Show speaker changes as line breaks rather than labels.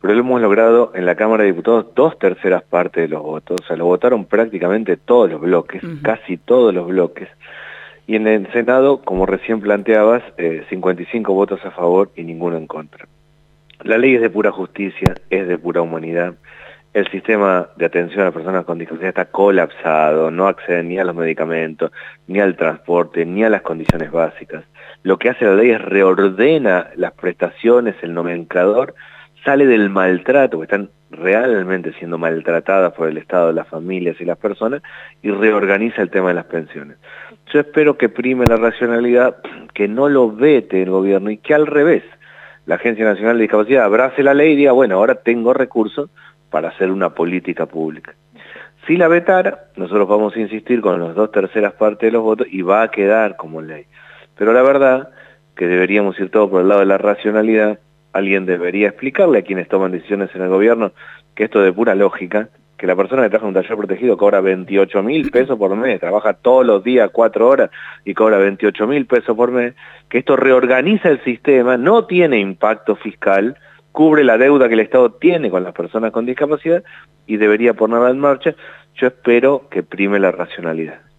pero lo hemos logrado en la Cámara de Diputados 2/3 partes de los votos, o sea, lo votaron prácticamente todos los bloques, casi todos los bloques, y en el Senado, como recién planteabas, 55 votos a favor y ninguno en contra. La ley es de pura justicia, es de pura humanidad. El sistema de atención a las personas con discapacidad está colapsado, no acceden ni a los medicamentos, ni al transporte, ni a las condiciones básicas. Lo que hace la ley es reordena las prestaciones, el nomenclador, sale del maltrato, que están realmente siendo maltratadas por el Estado, las familias y las personas, y reorganiza el tema de las pensiones. Yo espero que prime la racionalidad, que no lo vete el gobierno y que al revés, la Agencia Nacional de Discapacidad abrace la ley y diga, bueno, ahora tengo recursos para hacer una política pública. Si la vetara, nosotros vamos a insistir con las 2/3 partes de los votos y va a quedar como ley. Pero la verdad que deberíamos ir todos por el lado de la racionalidad. Alguien debería explicarle a quienes toman decisiones en el gobierno que esto es de pura lógica, que la persona que trabaja en un taller protegido cobra 28.000 pesos por mes, trabaja todos los días 4 horas y cobra 28.000 pesos por mes, que esto reorganiza el sistema, no tiene impacto fiscal, cubre la deuda que el Estado tiene con las personas con discapacidad y debería ponerla en marcha. Yo espero que prime la racionalidad.